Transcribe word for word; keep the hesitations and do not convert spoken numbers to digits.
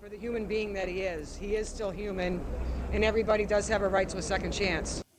the human being that he is. He is still human, and everybody does have a right to a second chance.